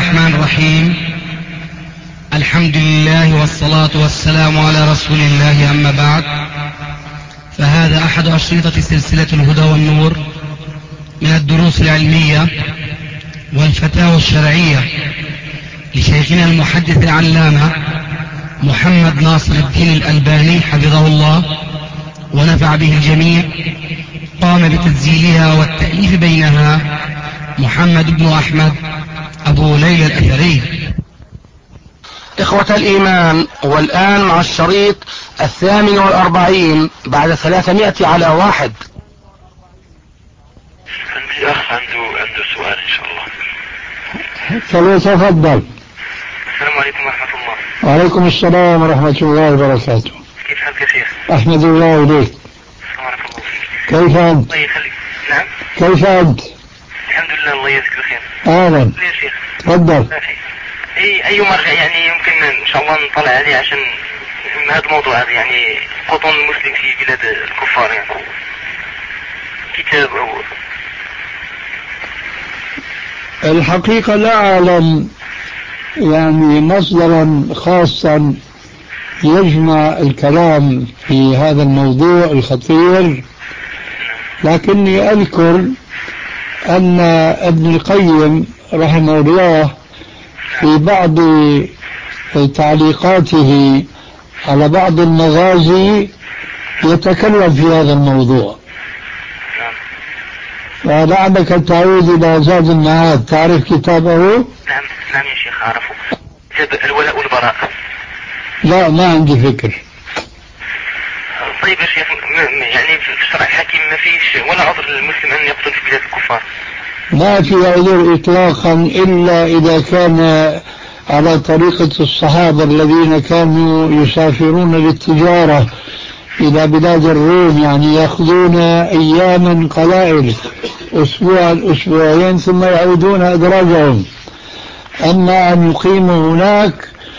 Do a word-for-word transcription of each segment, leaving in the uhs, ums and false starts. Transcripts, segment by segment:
الرحمن الرحيم. الحمد لله والصلاة والسلام على رسول الله، أما بعد، فهذا أحد أشرطة سلسلة الهدى والنور من الدروس العلمية والفتاوى الشرعية لشيخنا المحدث العلامة محمد ناصر الدين الألباني حفظه الله ونفع به الجميع. قام بتسجيلها والتأليف بينها محمد بن أحمد أبو ليلى الأثري. إخوة الإيمان، والآن مع الشريط الثامن والأربعين بعد ثلاثمائة على واحد. عندي أخ عنده عنده سؤال إن شاء الله. فليتفضل. السلام عليكم ورحمة الله. وعليكم السلام ورحمة الله وبركاته. كيف حالك يا شيخ؟ أحمد الله إليك. بارك الله فيك. كيف أنت؟ الله يخليك. نعم. كيف أنت؟ الحمد لله، الله يجزيك الخير. أهلا. يا شيخ. تفضل. أي أي مرجع يعني يمكن إن شاء الله نطلع عليه عشان هذا الموضوع هذا، يعني قطن المسلم في بلاد الكفار، يعني كتاب أو الحقيقة لا أعلم يعني مصدرا خاصا يجمع الكلام في هذا الموضوع الخطير، لكني أذكر أن ابن القيم رحمه الله في بعض تعليقاته على بعض المغازي يتكلم في هذا الموضوع. فلعلك تعود إلى زاد المعاد، تعرف كتابه؟ نعم نعم يا شيخ أعرفه، كتاب الولاء والبراء. لا، ما عندي فكر. طيب يا شيخ، يعني في الشرع الحكيم ما فيش ولا عذر للمسلم أن يقتل في بلاد الكفار؟ ما في عذر إطلاقا إلا إذا كان على طريقة الصحابة الذين كانوا يسافرون للتجارة إلى بلاد الروم، يعني يأخذون أياما قلائل، أسبوعا أسبوعين، ثم يعودون أدراجهم. أما أن يقيموا هناك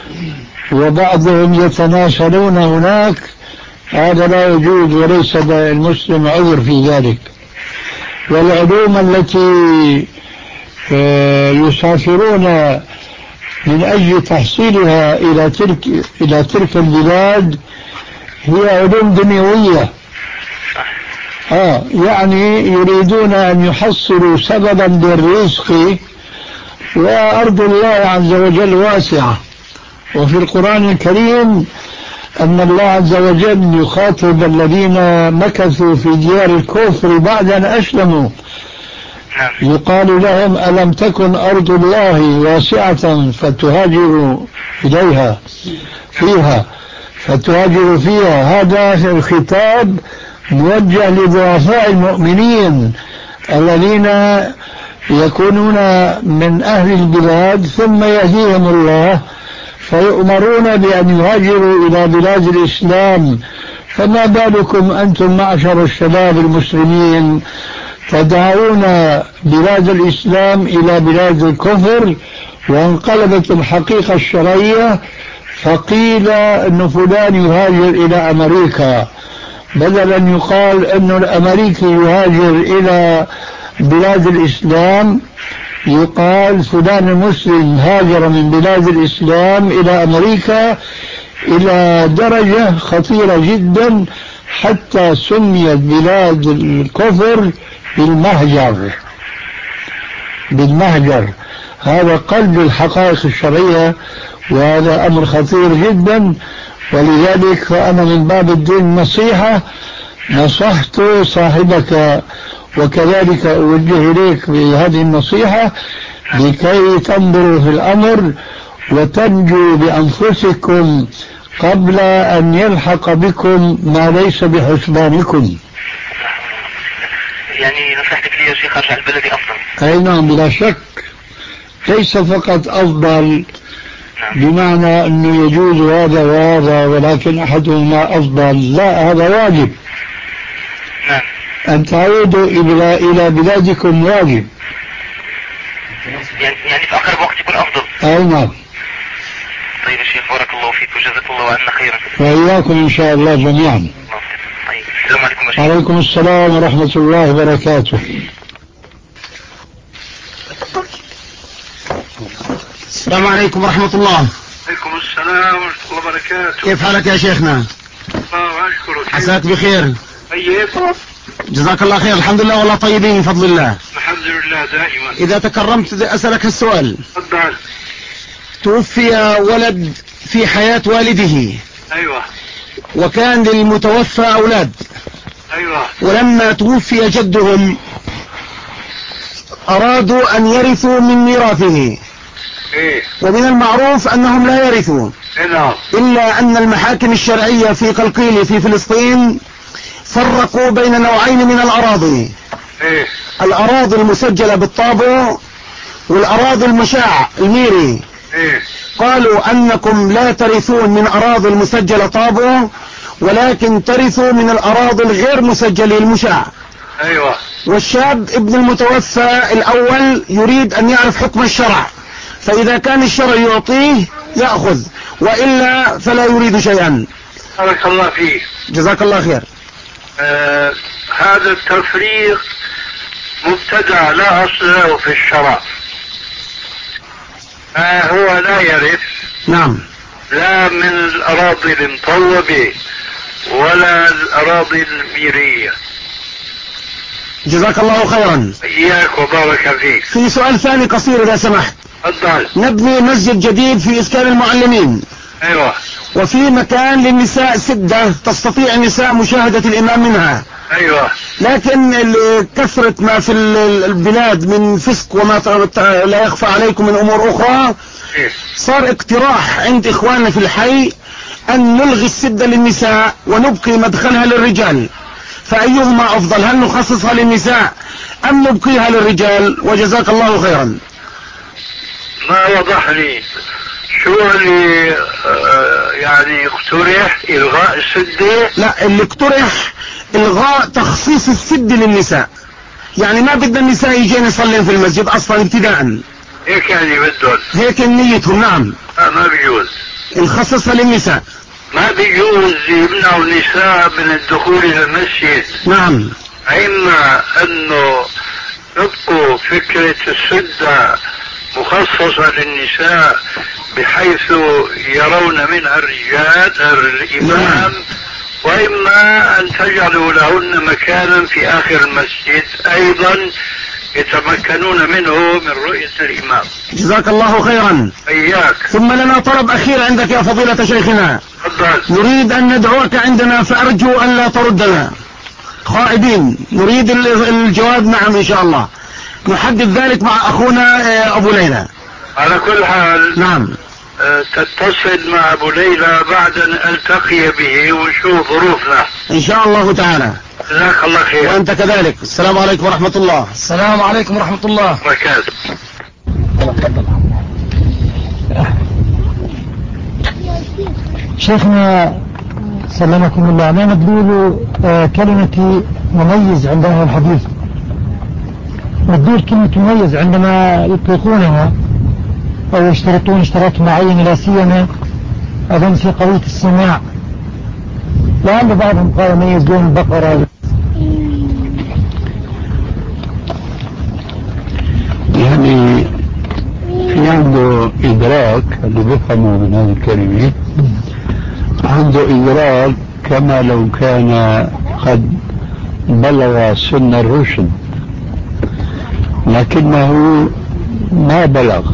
وبعضهم يتناسلون هناك، هذا لا يجوز، وليس المسلم عذر في ذلك. والعلوم التي يسافرون من أجل تحصيلها إلى تلك إلى تلك البلاد هي علوم دنيوية. آه يعني يريدون أن يحصلوا سببا للرزق، وأرض الله عز وجل واسعة. وفي القرآن الكريم أن الله عز وجل يخاطب الذين مكثوا في ديار الكفر بعد أن أسلموا، يقال لهم: ألم تكن أرض الله واسعة فتهاجروا إليها فيها فتهاجروا فيها. هذا الخطاب موجه لضعفاء المؤمنين الذين يكونون من أهل البلاد ثم يهديهم الله فيؤمرون بأن يهاجروا إلى بلاد الإسلام. فما بالكم أنتم معشر الشباب المسلمين تدعون بلاد الإسلام إلى بلاد الكفر؟ وانقلبت الحقيقة الشرعية فقيل أن فلان يهاجر إلى أمريكا، بدل أن يقال أن الأمريكي يهاجر إلى بلاد الإسلام يقال فلان المسلم هاجر من بلاد الإسلام إلى أمريكا، إلى درجة خطيرة جدا حتى سميت بلاد الكفر بالمهجر. بالمهجر هذا قلب الحقائق الشرعية، وهذا أمر خطير جدا. ولذلك فأنا من باب الدين النصيحة نصحت صاحبك، وكذلك أوجه إليك بهذه النصيحة لكي تنظروا في الأمر وتنجوا بأنفسكم قبل أن يلحق بكم ما ليس بحسبانكم. يعني نصيحتك لي يا شيخ أرجع البلدي أفضل؟ أي نعم، بلا شك. ليس فقط أفضل بمعنى أنه يجوز هذا وهذا، ولكن أحدهما أفضل، لا، هذا واجب. نعم. أن تعودوا إلى إلى بلادكم واجب. يعني يعني في أقرب وقت يكون أفضل. أي نعم. طيب يا شيخ، بارك الله فيك وجزاك الله عنا خيرا. وإياكم إن شاء الله جميعا. طيب، السلام عليكم يا شيخ. وعليكم السلام ورحمة الله وبركاته. السلام عليكم ورحمة الله. عليكم السلام ورحمة الله وبركاته. كيف حالك يا شيخنا؟ الله أشكرك. عساك بخير. طيب. جزاك الله خير. الحمد لله والله طيبين بفضل الله. الحمد لله دائما. إذا تكرمت أسألك السؤال. تفضل. توفي ولد في حياة والده. أيوة. وكان للمتوفى أولاد. أيوة. ولما توفي جدهم أرادوا أن يرثوا من ميراثه. إيه؟ ومن المعروف أنهم لا يرثون. إيه؟ إلا أن المحاكم الشرعية في قلقيل في فلسطين فرقوا بين نوعين من الأراضي. إيه؟ الأراضي المسجلة بالطابو والأراضي المشاع الميري. إيه؟ قالوا أنكم لا ترثون من أراضي المسجلة طابو ولكن ترثوا من الأراضي الغير مسجلة المشاع. أيوة. والشاب ابن المتوفى الأول يريد أن يعرف حكم الشرع، فإذا كان الشرع يعطيه يأخذ وإلا فلا يريد شيئا. بارك الله فيك. جزاك الله خير. آه هذا التفريق مبتدع لا أصل له في الشرع. آه هو لا يرث. نعم. لا من الأراضي المطوبة ولا الأراضي الميرية. جزاك الله خيرا. إياك وبارك فيك. في سؤال ثاني قصير إذا سمحت. تفضل. نبني مسجد جديد في إسكان المعلمين. أيوة. وفي مكان للنساء سدة تستطيع النساء مشاهدة الإمام منها. أيوة. لكن كثرة ما في البلاد من فسق وما لا يخفى عليكم من أمور أخرى، صار اقتراح عند إخواننا في الحي أن نلغي السدة للنساء ونبقي مدخلها للرجال، فأيهما أفضل؟ هل نخصصها للنساء أم نبقيها للرجال؟ وجزاك الله خيرا. ما وضح لي شو اللي آه يعني اقترح إلغاء السدة؟ لا، اللي اقترح إلغاء تخصيص السدة للنساء، يعني ما بدنا النساء يجين يصلين في المسجد أصلا ابتداء. هيك يعني بدهم؟ هيك نيتهم. نعم. آه ما بيجوز نخصصها للنساء. ما بيجوز يمنعوا النساء من الدخول إلى المسجد. نعم. إما أنه يبقوا فكرة السدة مخصصة للنساء بحيث يرون منها الرجال الإمام، وإما أن تجعلوا لهن مكانا في آخر المسجد أيضا يتمكنون منه من رؤية الإمام. جزاك الله خيرا. إياك. ثم لنا طلب أخير عندك يا فضيلة شيخنا. تفضل. نريد أن ندعوك عندنا فأرجو أن لا تردنا خائبين، نريد الجواب نعم إن شاء الله. نحدد ذلك مع أخونا أبو ليلى. على كل حال. نعم. تتصل مع أبو ليلى بعد أن ألتقي به ونشوف ظروفنا إن شاء الله تعالى. جزاك الله خير. وأنت كذلك. السلام عليكم ورحمة الله. السلام عليكم ورحمة الله وبركاته. شيخنا سلمكم الله، ما مدلول كلمة مميز عند أهل الحديث؟ مدلول كلمة مميز عندما يطلقونها أو يشترطون اشتراط معين، لا سيما أظن في قضية السماع، لأن بعضهم قال ميز دون البقرة. يعني في عنده إدراك اللي بيفهمه من هذه الكلمة، عنده إدراك كما لو كان قد بلغ سن الرشد، لكنه ما بلغ.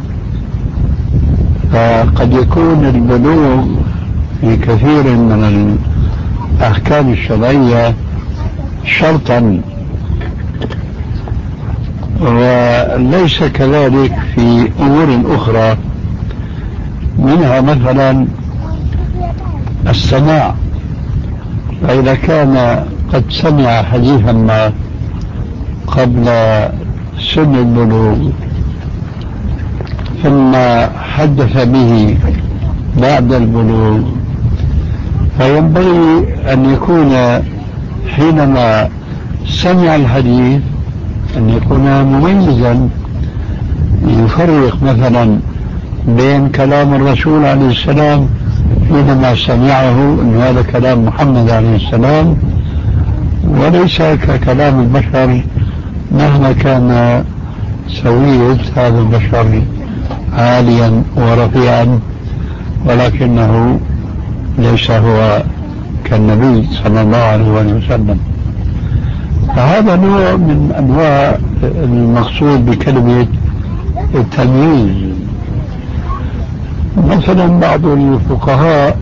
فقد يكون البلوغ في كثير من الأحكام الشرعية شرطا، وليس كذلك في أمور أخرى، منها مثلا السماع. فإذا كان قد سمع حديثا ما قبل سن البلوغ ثم حدث به بعد البلوغ، فينبغي أن يكون حينما سمع الحديث أن يكون مميزا، يفرق مثلا بين كلام الرسول عليه السلام حينما سمعه أن هذا كلام محمد عليه السلام، وليس ككلام البشر مهما كان سوية هذا البشر عاليا ورفيعا، ولكنه ليس هو كالنبي صلى الله عليه وسلم. فهذا نوع من أنواع المقصود بكلمة التمييز. مثلا بعض الفقهاء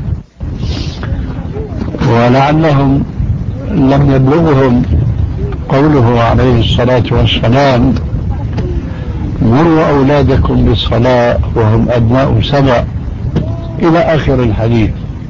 ولعلهم لم يبلغهم قوله عليه الصلاة والسلام: مروا أولادكم بالصلاة وهم أبناء سبع، إلى آخر الحديث.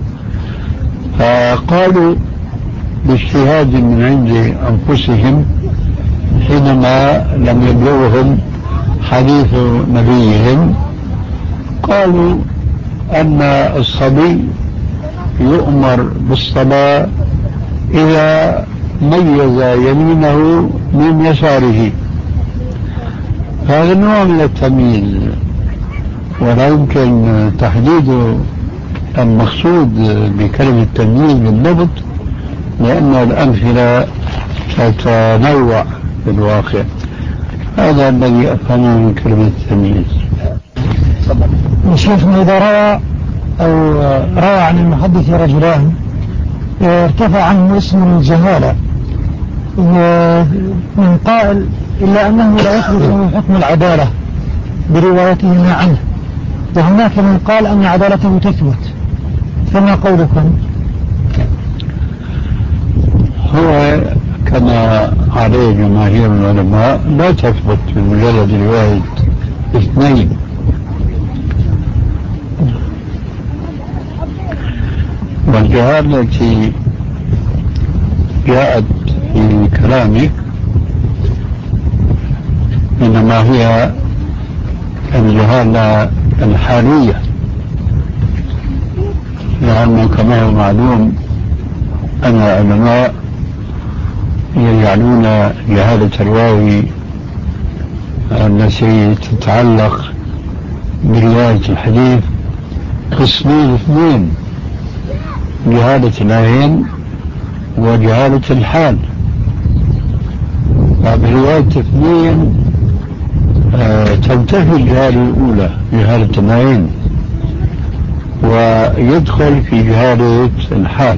فقالوا باجتهاد من عند أنفسهم حينما لم يبلغهم حديث نبيهم، قالوا أن الصبي يؤمر بالصلاة إذا ميز يمينه من يساره. هذا نوع من التمييز، ولا يمكن تحديد المقصود بكلمة التمييز بالضبط، لأن الأمثلة تتنوع في الواقع. هذا الذي أفهمه من كلمة التمييز. شيخنا إذا روى أو روى عن المحدث رجلان ارتفع عنه اسم الجهالة من قائل إلا أنه لا يثبت له حكم العدالة بروايتهما عنه، وهناك من قال أن عدالته تثبت، فما قولكم؟ هو كما عليه جماهير العلماء لا تثبت بمجرد رواية اثنين. والجهالة التي جاءت في كلامك إنما هي الجهالة الحالية، لأنه كما هو معلوم أن العلماء يجعلون جهالة الراوي التي تتعلق برواية الحديث قسمين اثنين: جهالة العين وجهالة الحال. فبرواية اثنين آه تنتفي الجهالة الأولى جهالة العين، ويدخل في جهالة الحال،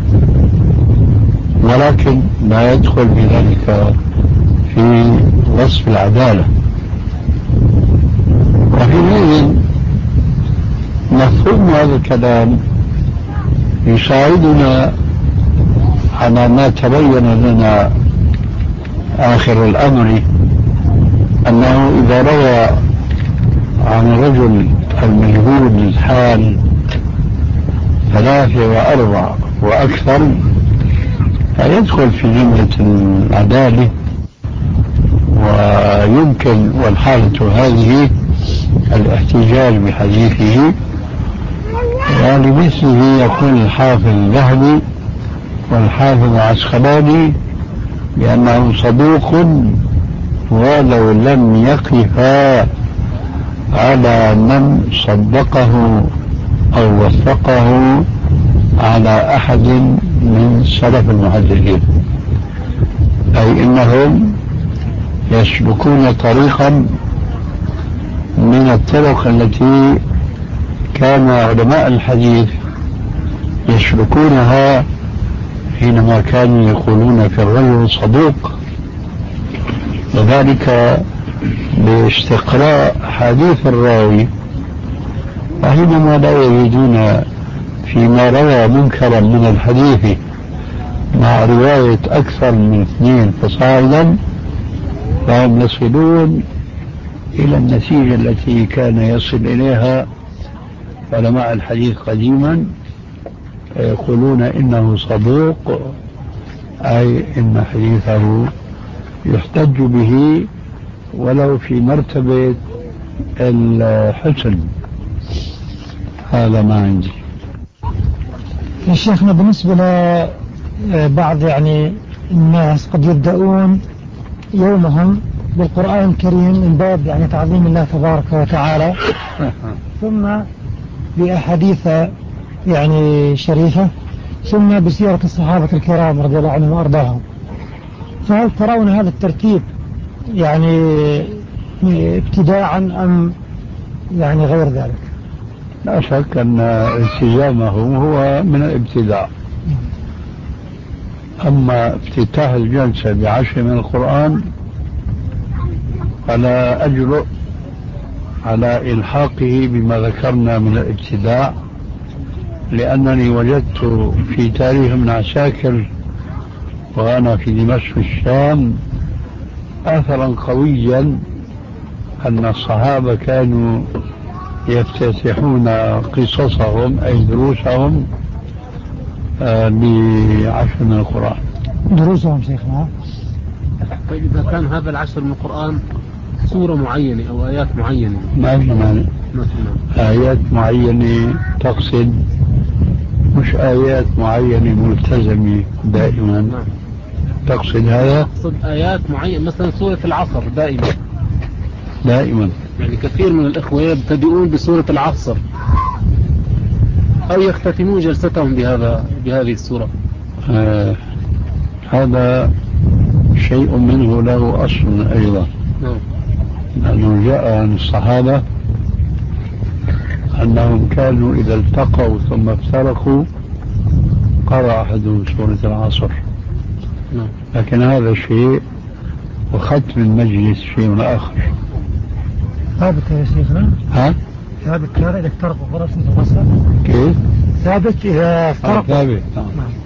ولكن لا يدخل في ذلك في وصف العدالة. وحينئذ مفهوم هذا الكلام يساعدنا على ما تبين لنا آخر الأمر، أنه إذا روى عن الرجل المجهول الحال ثلاثة وأربع وأكثر فيدخل في جملة العدالة، ويمكن والحالة هذه الاحتجاج بحديثه. ولمثله يقول الحافظ الذهبي والحافظ العسقلاني بأنه صدوق ولو لم يقفا على من صدقه أو وثقه على أحد من سلف المحدثين، أي إنهم يسلكون طريقا من الطرق التي كان علماء الحديث يسلكونها حينما كانوا يقولون في الرجل صدوق، وذلك باستقراء حديث الراوي. وحينما لا يجدون فيما روى منكرا من الحديث مع رواية أكثر من اثنين فصاعدا، فهم يصلون إلى النتيجة التي كان يصل إليها علماء الحديث قديما، يقولون إنه صدوق، أي إن حديثه يحتج به ولو في مرتبة الحسن. هذا ما عندي. يا شيخنا بالنسبة لبعض يعني الناس قد يبدأون يومهم بالقرآن الكريم من باب يعني تعظيم الله تبارك وتعالى، ثم بأحاديث يعني شريفة، ثم بسيرة الصحابة الكرام رضي الله عنهم وأرضاهم. فهل ترون هذا الترتيب يعني ابتداعا أم يعني غير ذلك؟ لا شك أن التزامه هو من الابتداع. أما افتتاح الجلسة بعشر من القرآن فلا أجرؤ على إلحاقه بما ذكرنا من الابتداع، لأنني وجدت في تاريخ ابن عساكر وأنا في دمشق الشام أثرا قويا أن الصحابة كانوا يفتتحون قصصهم أي دروسهم بعشر من القرآن. دروسهم شيخنا. طيب إذا كان هذا العشر من القرآن سورة معينة أو آيات معينة، ما في معنى آيات معينة تقصد، مش آيات معينة ملتزمة دائما. نعم. تقصد هذا؟ تقصد آيات معينة مثلا سورة العصر دائما دائما يعني كثير من الإخوة يبتدئون بسورة العصر أو يختتمون جلستهم بهذا بهذه السورة. آه هذا شيء منه له أصل أيضا. نعم. لأنه جاء عن الصحابة أنهم كانوا إذا التقوا ثم افترقوا قرأ أحدهم سورة العصر. نعم. لكن هذا شيء وختم المجلس شيء آخر. ثابت يا شيخنا؟ ها؟ ثابت كان إذا افترقوا خلاص نتواصل؟ كيف؟ ثابت إذا افترقوا. آه ثابت. نعم.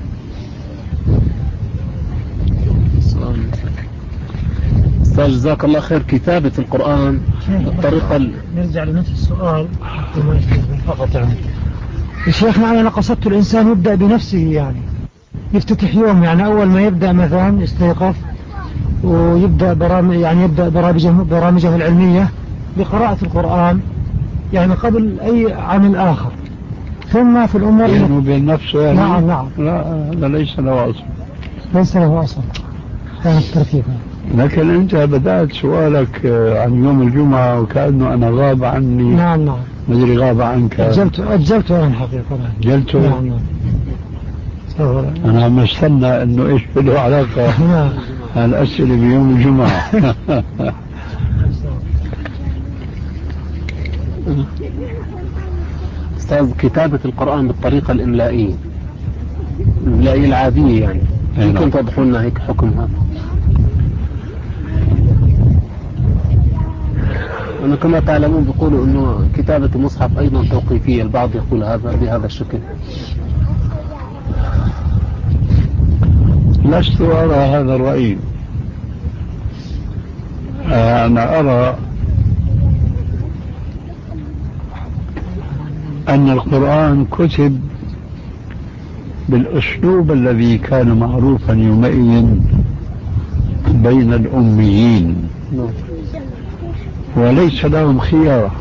أستاذ جزاك الله خير، كتابة القرآن بالطريقة ال... نرجع لنفس السؤال فقط. يعني شيخنا أنا قصدت الإنسان يبدأ بنفسه، يعني يفتتح يوم، يعني أول ما يبدأ مثلا يستيقظ ويبدأ برامج، يعني يبدأ برامجه, برامجه العلمية بقراءة القرآن يعني قبل أي عمل آخر، ثم في الأمور بينه وبين نفسه يعني. نعم نعم. لا هذا ليس له أصل. ليس له أصل، كان الترتيب. لكن أنت بدأت سؤالك عن يوم الجمعة وكأنه أنا غاب عني. نعم نعم. مدري غاب عنك. أجلت أجلت أنا حقيقة. أجلته. نعم نعم. أنا عم استنى إنه إيش له علاقة الأسئلة بيوم الجمعة. أستاذ، كتابة القرآن بالطريقة الإملائية الإملائية العادية يعني يمكن توضحوا لنا هيك حكمها؟ أنا كما تعلمون بيقولوا إنه كتابة المصحف أيضا توقيفية، البعض يقول هذا بهذا الشكل. لست أرى هذا الرأي. أنا أرى أن القرآن كتب بالأسلوب الذي كان معروفا يومئذ بين الأميين، وليس لهم خيار،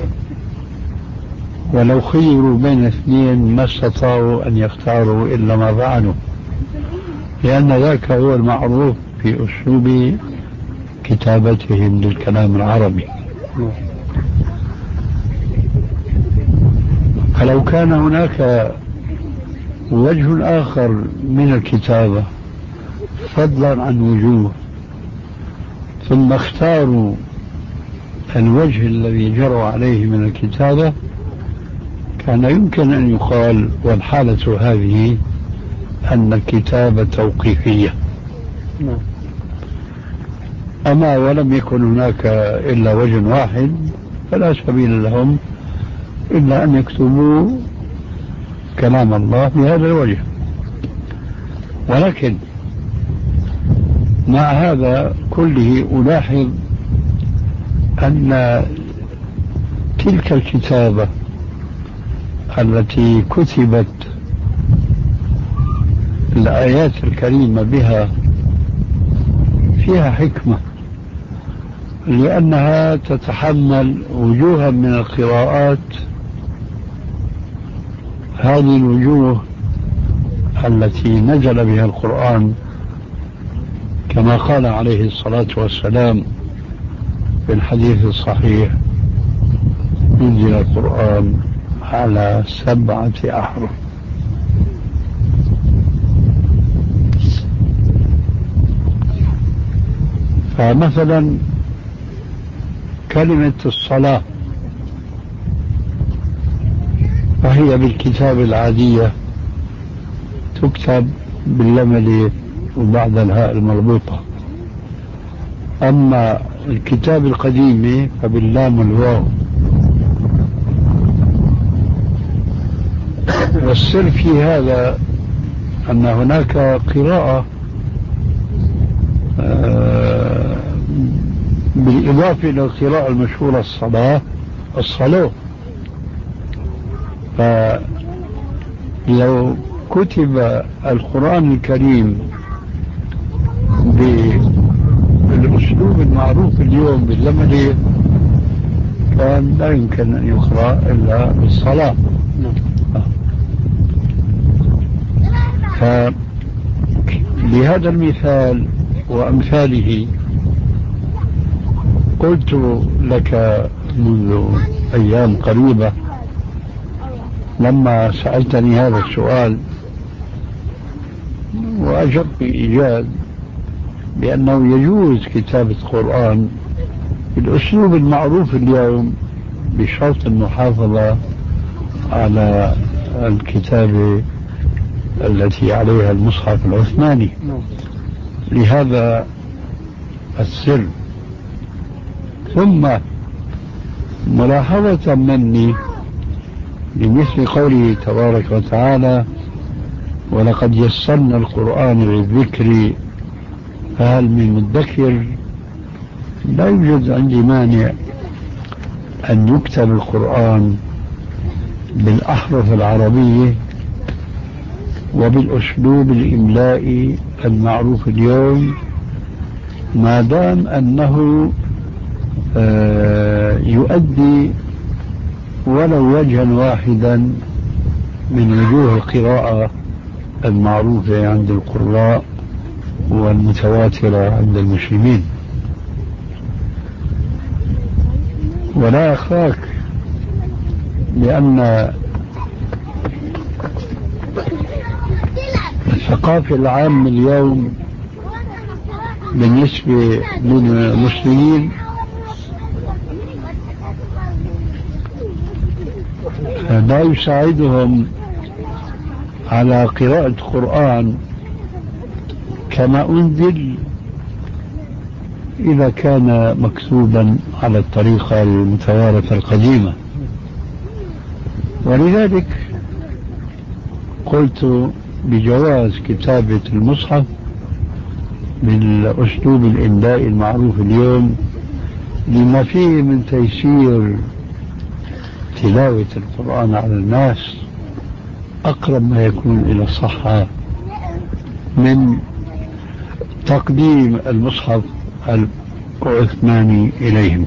ولو خيروا بين اثنين ما استطاعوا أن يختاروا إلا ما فعلوا، لأن ذاك هو المعروف في أسلوب كتابتهم للكلام العربي. فلو كان هناك وجه آخر من الكتابة فضلا عن وجوه ثم اختاروا الوجه الذي جروا عليه من الكتابة كان يمكن أن يقال والحالة هذه أن الكتابة توقيفية. أما ولم يكن هناك إلا وجه واحد فلا سبيل لهم إلا أن يكتبوا كلام الله بهذا الوجه. ولكن مع هذا كله ألاحظ أن تلك الكتابة التي كتبت الآيات الكريمة بها فيها حكمة، لأنها تتحمل وجوها من القراءات. هذه الوجوه التي نزل بها القرآن كما قال عليه الصلاة والسلام في الحديث الصحيح: نزل القرآن على سبعة أحرف. فمثلا كلمة الصلاة فهي بالكتاب العادية تكتب باللملة وبعد الهاء المربوطة. أما الكتاب القديمة فباللام والواو. والسر في هذا أن هناك قراءة بالإضافة إلى القراءة المشهورة الصلاة الصلاة. فلو كتب القرآن الكريم بالأسلوب المعروف اليوم باللملة كان لا يمكن أن يقرأ إلا بالصلاة. فبهذا المثال وأمثاله قلت لك منذ أيام قريبة لما سألتني هذا السؤال وأجبت بإيجاز بأنه يجوز كتابة القرآن بالأسلوب المعروف اليوم بشرط المحافظة على الكتابة التي عليها المصحف العثماني. لهذا السر. ثم ملاحظة مني بمثل قوله تبارك وتعالى ولقد يسرنا القرآن للذكر فهل من مدكر، لا يوجد عندي مانع أن يكتب القرآن بالأحرف العربية وبالأسلوب الإملائي المعروف اليوم ما دام أنه يؤدي ولو وجها واحدا من وجوه القراءة المعروفة عند القراء والمتواترة عند المسلمين. ولا أخفاك لأن الثقافة العامة اليوم بالنسبة للمسلمين لا يساعدهم على قراءة القرآن كما أنزل إذا كان مكتوبا على الطريقة المتوارثة القديمة. ولذلك قلت بجواز كتابة المصحف بالأسلوب الإملائي المعروف اليوم لما فيه من تيسير تلاوة القرآن على الناس أقرب ما يكون إلى الصحة من تقديم المصحف العثماني إليهم.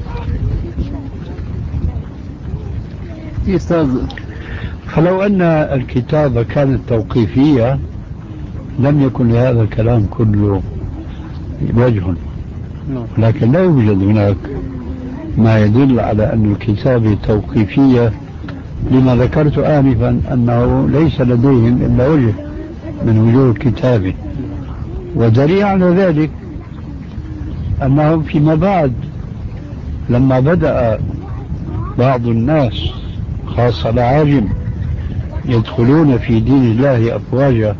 فلو أن الكتابة كانت توقيفية لم يكن لهذا الكلام كله وجه، لكن لا يوجد هناك ما يدل على أن الكتابة توقيفية لما ذكرت آنفا أنه ليس لديهم إلا وجه من وجوه الكتابة. ودليل على ذلك أنهم فيما بعد لما بدأ بعض الناس خاصة العاجم يدخلون في دين الله أفواجا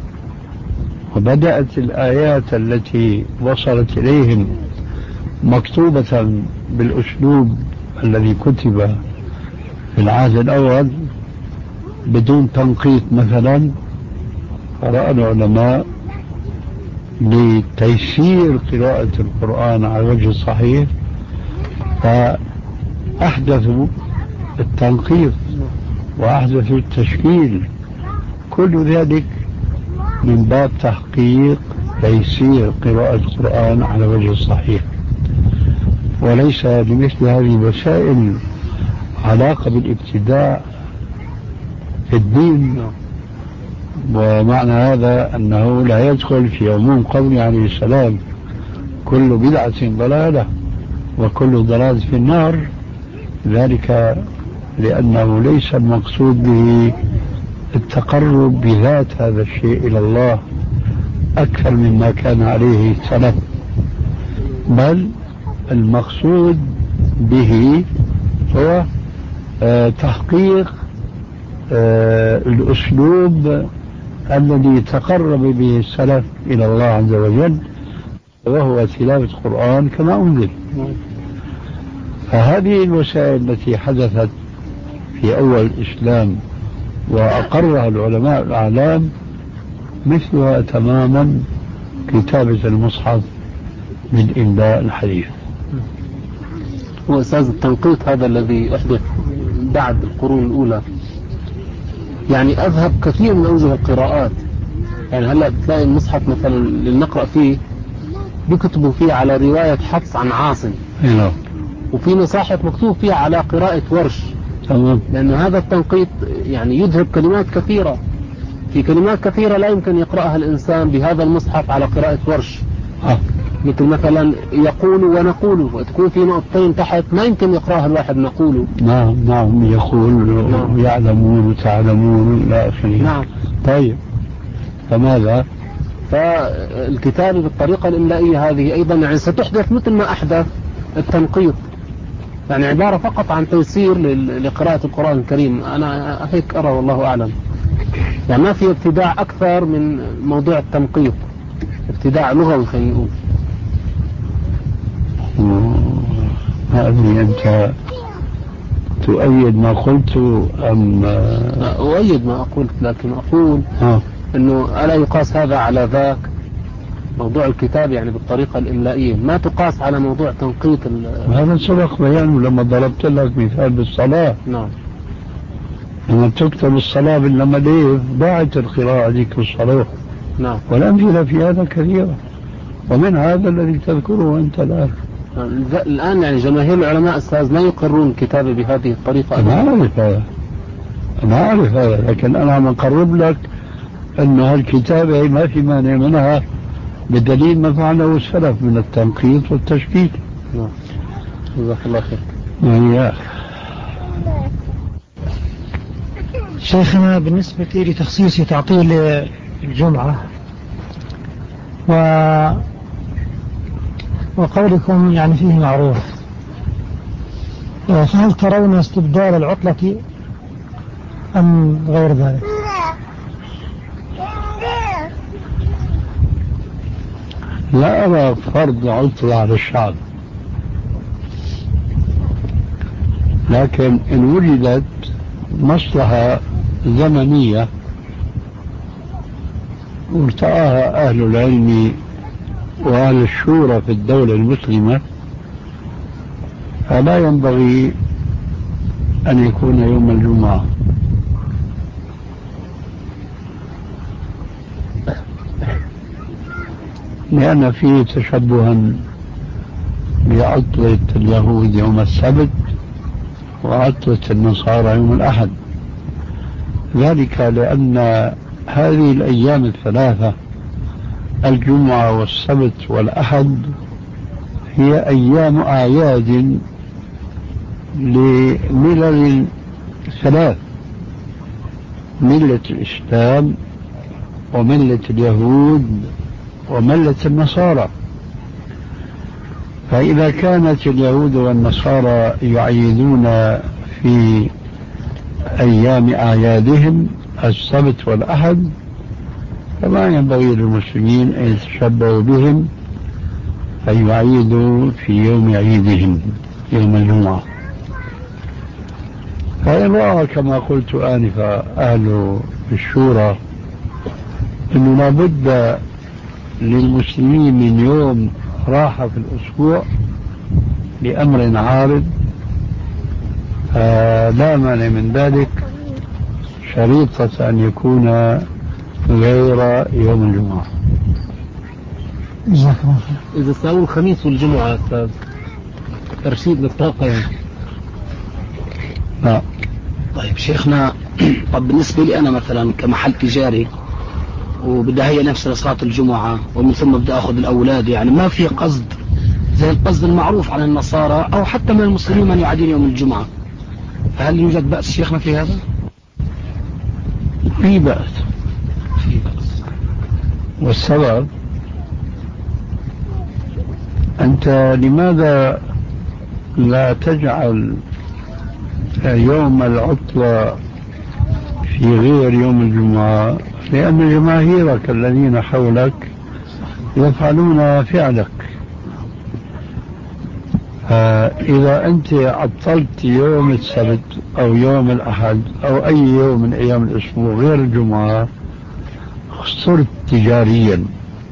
وبدأت الآيات التي وصلت إليهم مكتوبة بالأسلوب الذي كتب في العهد الأول بدون تنقيط مثلا، فرأى العلماء لتيسير قراءة القرآن على الوجه الصحيح فأحدثوا التنقيط وأحدثوا التشكيل، كل ذلك من باب تحقيق تيسير قراءة القرآن على الوجه الصحيح. وليس لمثل هذه الوسائل علاقة بالابتداع في الدين. ومعنى هذا أنه لا يدخل في عموم قوله عليه السلام كل بدعة ضلالة وكل ضلالة في النار، ذلك لأنه ليس المقصود به التقرب بذات هذا الشيء إلى الله أكثر مما كان عليه السلف، بل المقصود به هو تحقيق آه الأسلوب الذي تقرب به السلف إلى الله عز وجل، وهو تلاوة القرآن كما أنزل. فهذه الوسائل التي حدثت في أول الإسلام وأقرها العلماء الأعلام مثلها تماما كتابة المصحف من إملاء الحديث. وأستاذ التنقيط هذا الذي أحدث بعد القرون الأولى يعني أذهب كثير من أوجه القراءات. يعني هلأ بتلاقي المصحف مثلا اللي نقرأ فيه بيكتبوا فيه على رواية حفص عن عاصم، وفي مصاحف مكتوب فيها على قراءة ورش. تمام. لأن هذا التنقيط يعني يذهب كلمات كثيرة، في كلمات كثيرة لا يمكن يقرأها الإنسان بهذا المصحف على قراءة ورش. أه. مثل مثلا يقول ونقول، وتكون في نقطتين تحت ما يمكن يقرأها الواحد نقول. نعم نعم يقول نعم. يعلمون وتعلمون لا آخره. نعم. طيب فماذا؟ فالكتابة بالطريقة الإملائية هذه أيضا يعني ستحدث مثل ما أحدث التنقيط، يعني عبارة فقط عن تيسير لقراءة القرآن الكريم. أنا هيك أرى والله أعلم. يعني ما في ابتداع أكثر من موضوع التنقيط، ابتداع لغوي خلينا نقول. هذه أنت تؤيد ما قلت أم؟ أؤيد ما قلت، لكن أقول ها. أنه ألا يقاس هذا على ذاك؟ موضوع الكتاب يعني بالطريقة الإملائية ما تقاس على موضوع تنقيط. هذا سبق بيانه لما ضربت لك مثال بالصلاة. نعم. لما تكتب الصلاة باللمديف ضاعت القراءة ذيك الصلاة. نعم. والأمثلة في هذا كثيرة، ومن هذا الذي تذكره أنت الآن. الآن يعني جماهير العلماء أستاذ لا يقرون الكتابة بهذه الطريقة. أنا أعرف هذا، أنا أعرف هذا، لكن أنا عم أقرب لك أن هالكتابة ما في مانع منها بدليل ما فعله السلف من التنقيط والتشكيل. نعم. جزاك الله خير. يعني شيخنا بالنسبة لتخصيص تعطيل الجمعة و... وقولكم يعني فيه معروف، فهل ترون استبدال العطلة أم غير ذلك؟ لا أرى فرض عطلة على الشعب، لكن إن وجدت مصلحة زمنية وارتآها أهل العلم وأهل الشورى في الدولة المسلمة فلا ينبغي أن يكون يوم الجمعة. لأن فيه تشبها بعطلة اليهود يوم السبت وعطلة النصارى يوم الأحد، ذلك لأن هذه الأيام الثلاثة الجمعة والسبت والأحد هي أيام أعياد لملل ثلاث: ملة الإسلام وملة اليهود وملة النصارى. فإذا كانت اليهود والنصارى يعيدون في أيام أعيادهم السبت والأحد فما ينبغي للمسلمين أن يتشبهوا بهم أن يعيدوا في يوم عيدهم يوم الجمعة. فإن رأى كما قلت آنفا أهل الشورى أنه لابد للمسلمين من يوم راحة في الأسبوع لأمر عارض لا مانع من ذلك، شريطة أن يكون غير يوم الجمعة. إذا ساووا الخميس والجمعة أستاذ ترشيد للطاقة يعني. لا. طيب شيخنا، طب بالنسبة لي أنا مثلا كمحل تجاري وبدي هي نفس لصلاة الجمعة ومن ثم بدي أخذ الأولاد، يعني ما في قصد زي القصد المعروف عن النصارى أو حتى من المسلمين من يعادين يوم الجمعة، فهل يوجد بأس شيخنا في هذا؟ في بأس، في بأس. والسبب أنت لماذا لا تجعل يوم العطلة في غير يوم الجمعة؟ لأن جماهيرك الذين حولك يفعلون فعلك. إذا أنت عطلت يوم السبت أو يوم الأحد أو أي يوم من أيام الأسبوع غير الجمعة خسرت تجاريا،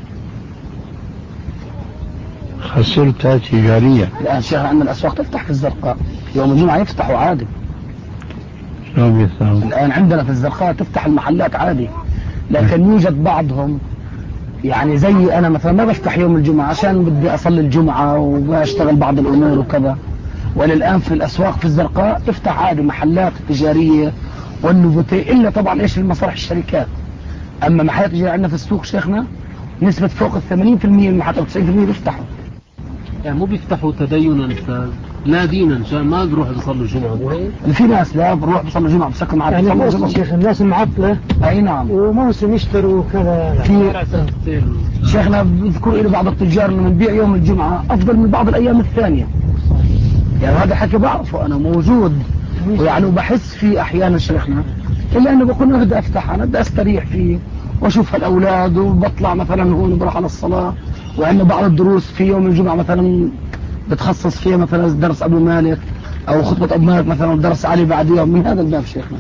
خسرت تجاريا. الآن شيخ عندنا الأسواق تفتح في الزرقاء يوم الجمعة، يفتحوا عادي. شلون يفتحوا؟ الآن عندنا في الزرقاء تفتح المحلات عادي، لكن يوجد بعضهم يعني زي أنا مثلا ما بفتح يوم الجمعة عشان بدي أصلي الجمعة وبشتغل بعض الأمور وكذا. وللآن في الأسواق في الزرقاء تفتح عادي محلات تجارية والنوفوتي، إلا طبعا إيش المصالح الشركات. أما محلات تجارية عندنا في السوق شيخنا نسبة فوق الثمانين في المية من المحلات أو تسعين في المية بيفتحوا. يعني مو بيفتحوا تدينا لا دينا عشان ما بيروحوا يصلوا الجمعة. في ناس لا بروح بيصلوا الجمعة بسكن معاك يعني فرصة شيخ الناس المعطلة. أي نعم. وموسم يشتروا كذا. في شيخنا بذكر لي بعض التجار انه بنبيع يوم الجمعة افضل من بعض الايام الثانية. يعني هذا حكي بعرفه انا موجود، ويعني بحس فيه احيانا شيخنا، الا انه بكون بدي افتح انا بدي استريح فيه واشوف الاولاد وبطلع مثلا هون بروح على الصلاة. وعندنا بعض الدروس في يوم الجمعة مثلا بتخصص فيها مثلا درس ابو مالك او خطبة ابو مالك مثلا ودرس علي بعد يوم. من هذا الباب شيخنا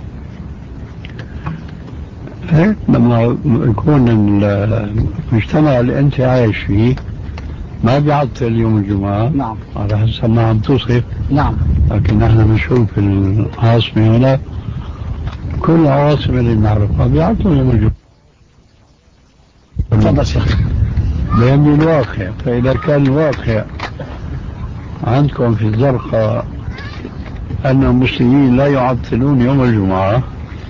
هيك لما يكون المجتمع اللي انت عايش فيه ما بيعطل يوم الجمعة. نعم. على حسب ما عم توصف. نعم. لكن نحن بنشوف العاصمة هنا كل العواصم اللي بنعرفها بيعطلوا يوم الجمعة. تفضل شيخ. لأن الواقع، فإذا كان الواقع عندكم في الزرقاء أن المسلمين لا يعطلون يوم الجمعة،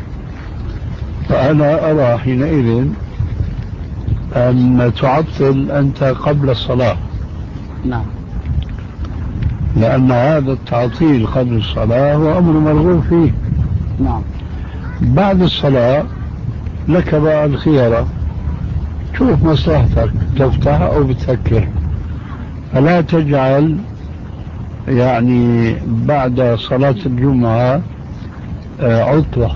فأنا أرى حينئذ أن تعطل أنت قبل الصلاة. نعم. لأن هذا التعطيل قبل الصلاة هو أمر مرغوب فيه. نعم. بعد الصلاة لك بقى الخيارة، شوف مصلحتك تفتح أو بتفكر، فلا تجعل يعني بعد صلاة الجمعة عطلة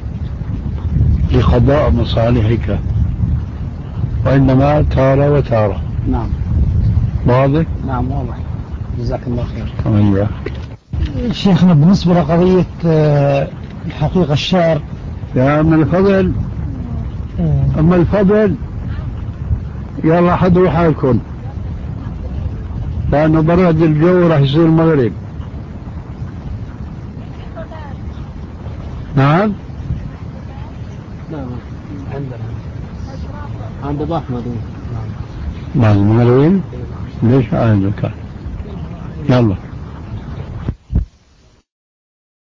لقضاء مصالحك، وإنما تارة وتارة. نعم. واضح؟ نعم واضح. جزاك الله خير. أيوة. شيخنا بالنسبة لقضية الحقيقة الشعر يا أما الفضل أما الفضل يلا حضروا حالكم، لأنه برد الجو راح يصير المغرب. نعم. نعم عندنا عند أبو أحمد. نعم. بعد المغرب ليش عندك؟ يلا.